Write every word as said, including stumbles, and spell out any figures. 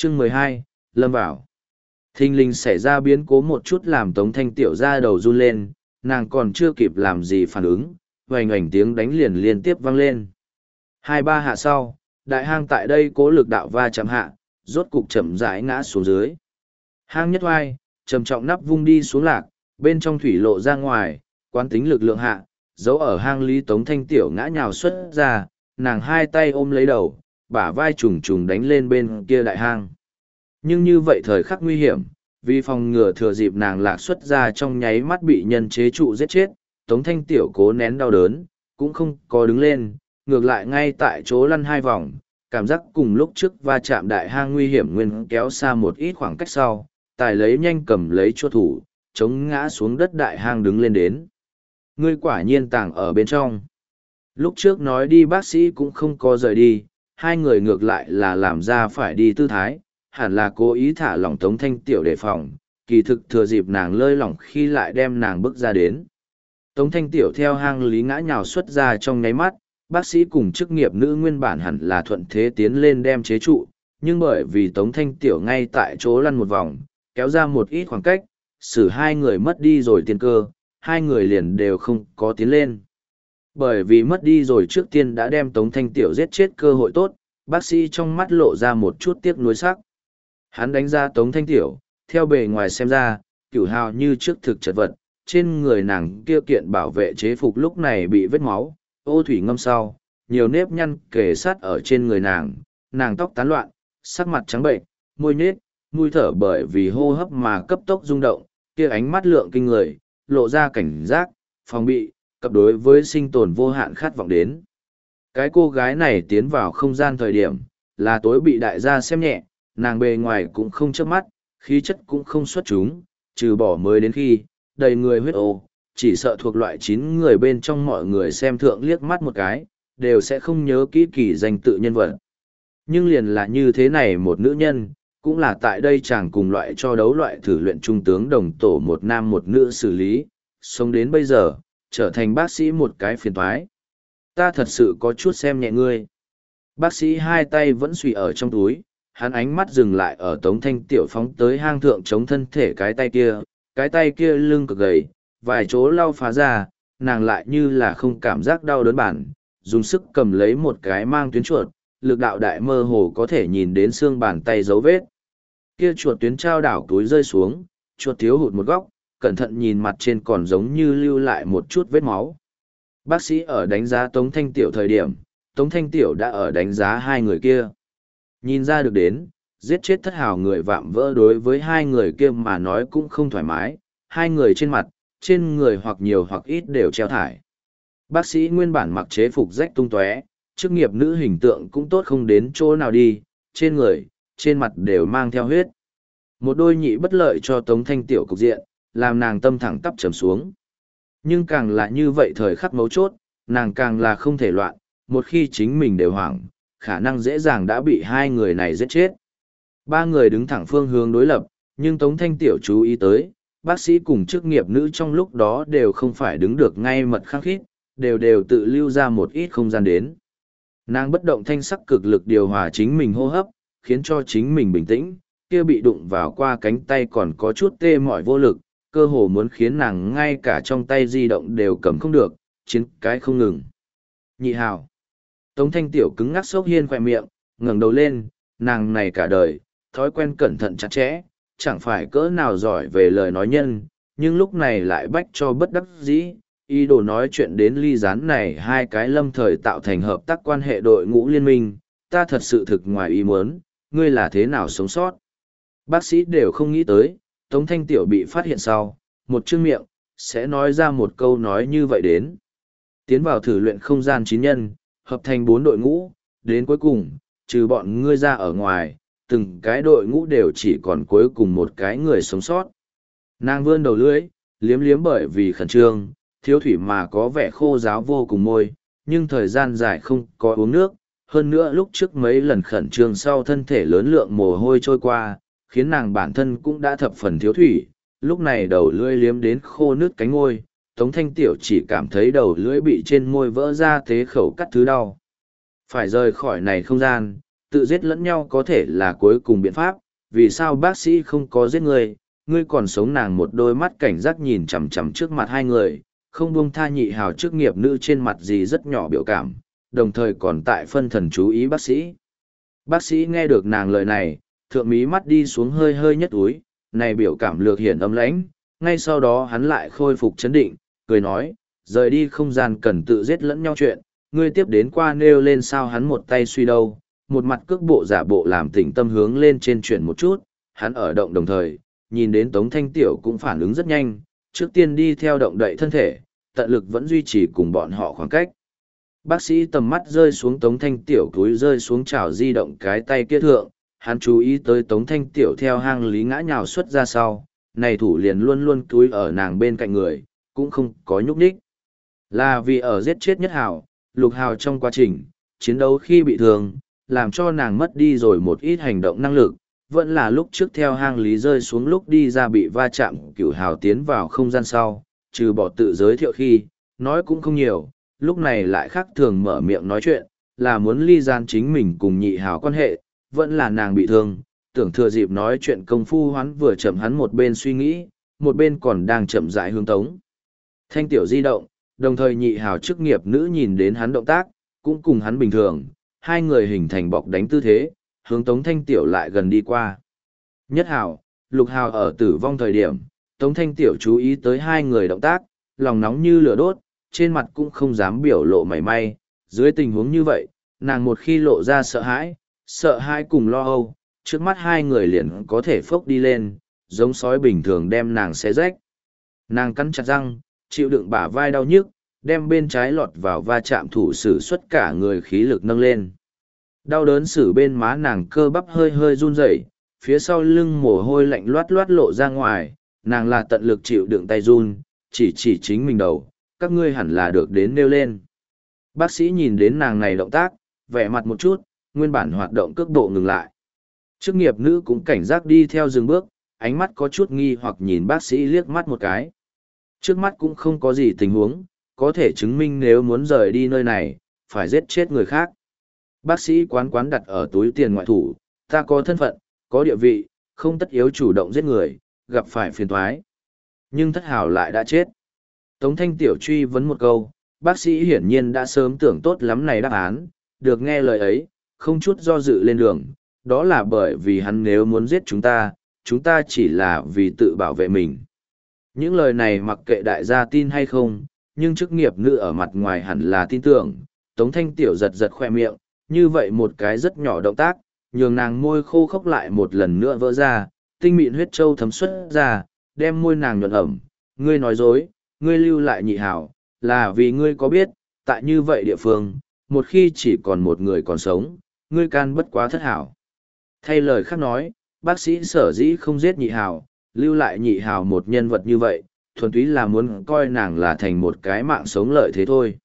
Chương mười hai, lâm vào. Thình lình xảy ra biến cố một chút làm Tống Thanh Tiểu ra đầu run lên, nàng còn chưa kịp làm gì phản ứng, hoành hoành tiếng đánh liền liên tiếp vang lên. Hai ba hạ sau, đại hang tại đây cố lực đạo va chạm hạ, rốt cục chậm rãi ngã xuống dưới. Hang nhất oai, trầm trọng nắp vung đi xuống lạc, bên trong thủy lộ ra ngoài, quán tính lực lượng hạ, giấu ở hang lý Tống Thanh Tiểu ngã nhào xuất ra, nàng hai tay ôm lấy đầu, bả vai trùng trùng đánh lên bên kia đại hang. Nhưng như vậy thời khắc nguy hiểm, vì phòng ngừa thừa dịp nàng lạc xuất ra trong nháy mắt bị nhân chế trụ giết chết, Tống Thanh Tiểu cố nén đau đớn, cũng không có đứng lên, ngược lại ngay tại chỗ lăn hai vòng, cảm giác cùng lúc trước va chạm đại hang nguy hiểm nguyên kéo xa một ít khoảng cách sau, tài lấy nhanh cầm lấy chua thủ, chống ngã xuống đất đại hang đứng lên đến. Ngươi quả nhiên tàng ở bên trong. Lúc trước nói đi bác sĩ cũng không có rời đi, hai người ngược lại là làm ra phải đi tư thái, hẳn là cố ý thả lỏng Tống Thanh Tiểu đề phòng, kỳ thực thừa dịp nàng lơi lỏng khi lại đem nàng bước ra đến. Tống Thanh Tiểu theo hang lý ngã nhào xuất ra trong nháy mắt, bác sĩ cùng chức nghiệp nữ nguyên bản hẳn là thuận thế tiến lên đem chế trụ, nhưng bởi vì Tống Thanh Tiểu ngay tại chỗ lăn một vòng, kéo ra một ít khoảng cách, xử hai người mất đi rồi tiên cơ, hai người liền đều không có tiến lên. Bởi vì mất đi rồi trước tiên đã đem Tống Thanh Tiểu giết chết cơ hội tốt, bác sĩ trong mắt lộ ra một chút tiếc nuối sắc. Hắn đánh ra Tống Thanh Tiểu, theo bề ngoài xem ra, cửu hào như trước thực chật vật, trên người nàng kia kiện bảo vệ chế phục lúc này bị vết máu, ô thủy ngâm sau, nhiều nếp nhăn kề sát ở trên người nàng, nàng tóc tán loạn, sắc mặt trắng bệnh, môi nhết, mũi thở bởi vì hô hấp mà cấp tốc rung động, kia ánh mắt lượng kinh người, lộ ra cảnh giác, phòng bị, cập đối với sinh tồn vô hạn khát vọng đến. Cái cô gái này tiến vào không gian thời điểm, là tối bị đại gia xem nhẹ, nàng bề ngoài cũng không chớp mắt, khí chất cũng không xuất chúng, trừ bỏ mới đến khi, đầy người huyết ô, chỉ sợ thuộc loại chín người bên trong mọi người xem thượng liếc mắt một cái, đều sẽ không nhớ kỹ kỳ danh tự nhân vật. Nhưng liền là như thế này một nữ nhân, cũng là tại đây chàng cùng loại cho đấu loại thử luyện trung tướng đồng tổ một nam một nữ xử lý, sống đến bây giờ, trở thành bác sĩ một cái phiền toái. Ta thật sự có chút xem nhẹ ngươi. Bác sĩ hai tay vẫn suy ở trong túi, hắn ánh mắt dừng lại ở Tống Thanh Tiểu phóng tới hang thượng chống thân thể cái tay kia, cái tay kia lưng cực gầy, vài chỗ lau phá ra, nàng lại như là không cảm giác đau đớn bản, dùng sức cầm lấy một cái mang tuyến chuột, lực đạo đại mơ hồ có thể nhìn đến xương bàn tay dấu vết. Kia chuột tuyến trao đảo túi rơi xuống, chuột thiếu hụt một góc, cẩn thận nhìn mặt trên còn giống như lưu lại một chút vết máu. Bác sĩ ở đánh giá Tống Thanh Tiểu thời điểm, Tống Thanh Tiểu đã ở đánh giá hai người kia. Nhìn ra được đến, giết chết thất hào người vạm vỡ đối với hai người kia mà nói cũng không thoải mái, hai người trên mặt, trên người hoặc nhiều hoặc ít đều treo thải. Bác sĩ nguyên bản mặc chế phục rách tung tóe, chức nghiệp nữ hình tượng cũng tốt không đến chỗ nào đi, trên người, trên mặt đều mang theo huyết. Một đôi nhị bất lợi cho Tống Thanh Tiểu cục diện, làm nàng tâm thẳng tắp trầm xuống. Nhưng càng là như vậy thời khắc mấu chốt, nàng càng là không thể loạn, một khi chính mình đều hoảng, khả năng dễ dàng đã bị hai người này giết chết. Ba người đứng thẳng phương hướng đối lập, nhưng Tống Thanh Tiểu chú ý tới, bác sĩ cùng chức nghiệp nữ trong lúc đó đều không phải đứng được ngay mật khăng khít, đều đều tự lưu ra một ít không gian đến. Nàng bất động thanh sắc cực lực điều hòa chính mình hô hấp, khiến cho chính mình bình tĩnh, kia bị đụng vào qua cánh tay còn có chút tê mỏi vô lực, cơ hồ muốn khiến nàng ngay cả trong tay di động đều cầm không được, chiến cái không ngừng. Nhị hào. Tống Thanh Tiểu cứng ngắc sốc hiên khỏe miệng, ngẩng đầu lên, nàng này cả đời, thói quen cẩn thận chặt chẽ, chẳng phải cỡ nào giỏi về lời nói nhân, nhưng lúc này lại bách cho bất đắc dĩ, ý đồ nói chuyện đến ly gián này hai cái lâm thời tạo thành hợp tác quan hệ đội ngũ liên minh, ta thật sự thực ngoài ý muốn, ngươi là thế nào sống sót. Bác sĩ đều không nghĩ tới, Tống Thanh Tiểu bị phát hiện sau, một chữ miệng, sẽ nói ra một câu nói như vậy đến. Tiến vào thử luyện không gian chín nhân, hợp thành bốn đội ngũ, đến cuối cùng, trừ bọn ngươi ra ở ngoài, từng cái đội ngũ đều chỉ còn cuối cùng một cái người sống sót. Nàng vươn đầu lưỡi, liếm liếm bởi vì khẩn trương, thiếu thủy mà có vẻ khô ráo vô cùng môi, nhưng thời gian dài không có uống nước, hơn nữa lúc trước mấy lần khẩn trương sau thân thể lớn lượng mồ hôi trôi qua, khiến nàng bản thân cũng đã thập phần thiếu thủy, lúc này đầu lưỡi liếm đến khô nước cánh môi, Tống Thanh Tiểu chỉ cảm thấy đầu lưỡi bị trên môi vỡ ra tế khẩu cắt thứ đau. Phải rời khỏi này không gian, tự giết lẫn nhau có thể là cuối cùng biện pháp, vì sao bác sĩ không có giết ngươi, ngươi còn sống. Nàng một đôi mắt cảnh giác nhìn chằm chằm trước mặt hai người, không buông tha nhị hào chức nghiệp nữ trên mặt gì rất nhỏ biểu cảm, đồng thời còn tại phân thần chú ý bác sĩ. Bác sĩ nghe được nàng lời này, thượng mí mắt đi xuống hơi hơi nhất úi, này biểu cảm lược hiển âm lãnh, ngay sau đó hắn lại khôi phục chấn định, cười nói, rời đi không gian cần tự giết lẫn nhau chuyện, ngươi tiếp đến qua nêu lên sao. Hắn một tay suy đâu, một mặt cước bộ giả bộ làm tỉnh tâm hướng lên trên chuyển một chút, hắn ở động đồng thời, nhìn đến Tống Thanh Tiểu cũng phản ứng rất nhanh, trước tiên đi theo động đậy thân thể, tận lực vẫn duy trì cùng bọn họ khoảng cách. Bác sĩ tầm mắt rơi xuống Tống Thanh Tiểu túi rơi xuống chảo di động cái tay kia thượng, hắn chú ý tới Tống Thanh Tiểu theo hang lý ngã nhào xuất ra sau, này thủ liền luôn luôn túi ở nàng bên cạnh người, cũng không có nhúc nhích. Là vì ở giết chết Nhất Hào, Lục Hào trong quá trình, chiến đấu khi bị thương, làm cho nàng mất đi rồi một ít hành động năng lực, vẫn là lúc trước theo hang lý rơi xuống lúc đi ra bị va chạm Cửu Hào tiến vào không gian sau, trừ bỏ tự giới thiệu khi, nói cũng không nhiều, lúc này lại khác thường mở miệng nói chuyện, là muốn ly gian chính mình cùng Nhị Hào quan hệ, vẫn là nàng bị thương, tưởng thừa dịp nói chuyện công phu hắn vừa chậm hắn một bên suy nghĩ, một bên còn đang chậm rãi hướng Tống Thanh Tiểu di động, đồng thời Nhị Hào chức nghiệp nữ nhìn đến hắn động tác, cũng cùng hắn bình thường, hai người hình thành bọc đánh tư thế, hướng Tống Thanh Tiểu lại gần đi qua. Nhất Hào, Lục Hào ở tử vong thời điểm, Tống Thanh Tiểu chú ý tới hai người động tác, lòng nóng như lửa đốt, trên mặt cũng không dám biểu lộ mảy may. Dưới tình huống như vậy, nàng một khi lộ ra sợ hãi, sợ hãi cùng lo âu, trước mắt hai người liền có thể phốc đi lên, giống sói bình thường đem nàng xé rách. Nàng cắn chặt răng, chịu đựng bả vai đau nhức, đem bên trái lọt vào va chạm thủ sử xuất cả người khí lực nâng lên. Đau đớn sử bên má nàng cơ bắp hơi hơi run rẩy, phía sau lưng mồ hôi lạnh loát loát lộ ra ngoài, nàng là tận lực chịu đựng tay run, chỉ chỉ chính mình đầu, các ngươi hẳn là được đến nêu lên. Bác sĩ nhìn đến nàng này động tác, vẻ mặt một chút, nguyên bản hoạt động cước bộ ngừng lại. Chức nghiệp nữ cũng cảnh giác đi theo dừng bước, ánh mắt có chút nghi hoặc nhìn bác sĩ liếc mắt một cái. Trước mắt cũng không có gì tình huống, có thể chứng minh nếu muốn rời đi nơi này, phải giết chết người khác. Bác sĩ quán quán đặt ở túi tiền ngoại thủ, ta có thân phận, có địa vị, không tất yếu chủ động giết người, gặp phải phiền toái. Nhưng Thất Hào lại đã chết. Tống Thanh Tiểu truy vấn một câu, bác sĩ hiển nhiên đã sớm tưởng tốt lắm này đáp án, được nghe lời ấy, không chút do dự lên đường, đó là bởi vì hắn nếu muốn giết chúng ta, chúng ta chỉ là vì tự bảo vệ mình. Những lời này mặc kệ đại gia tin hay không, nhưng chức nghiệp nữ ở mặt ngoài hẳn là tin tưởng. Tống Thanh Tiểu giật giật khoe miệng, như vậy một cái rất nhỏ động tác, nhường nàng môi khô khốc lại một lần nữa vỡ ra, tinh mịn huyết châu thấm xuất ra, đem môi nàng nhuận ẩm. Ngươi nói dối, ngươi lưu lại Nhị Hào, là vì ngươi có biết, tại như vậy địa phương, một khi chỉ còn một người còn sống, ngươi can bất quá Thất Hào. Thay lời khác nói, bác sĩ sở dĩ không giết Nhị Hào, lưu lại Nhị Hào một nhân vật như vậy, thuần túy là muốn coi nàng là thành một cái mạng sống lợi thế thôi.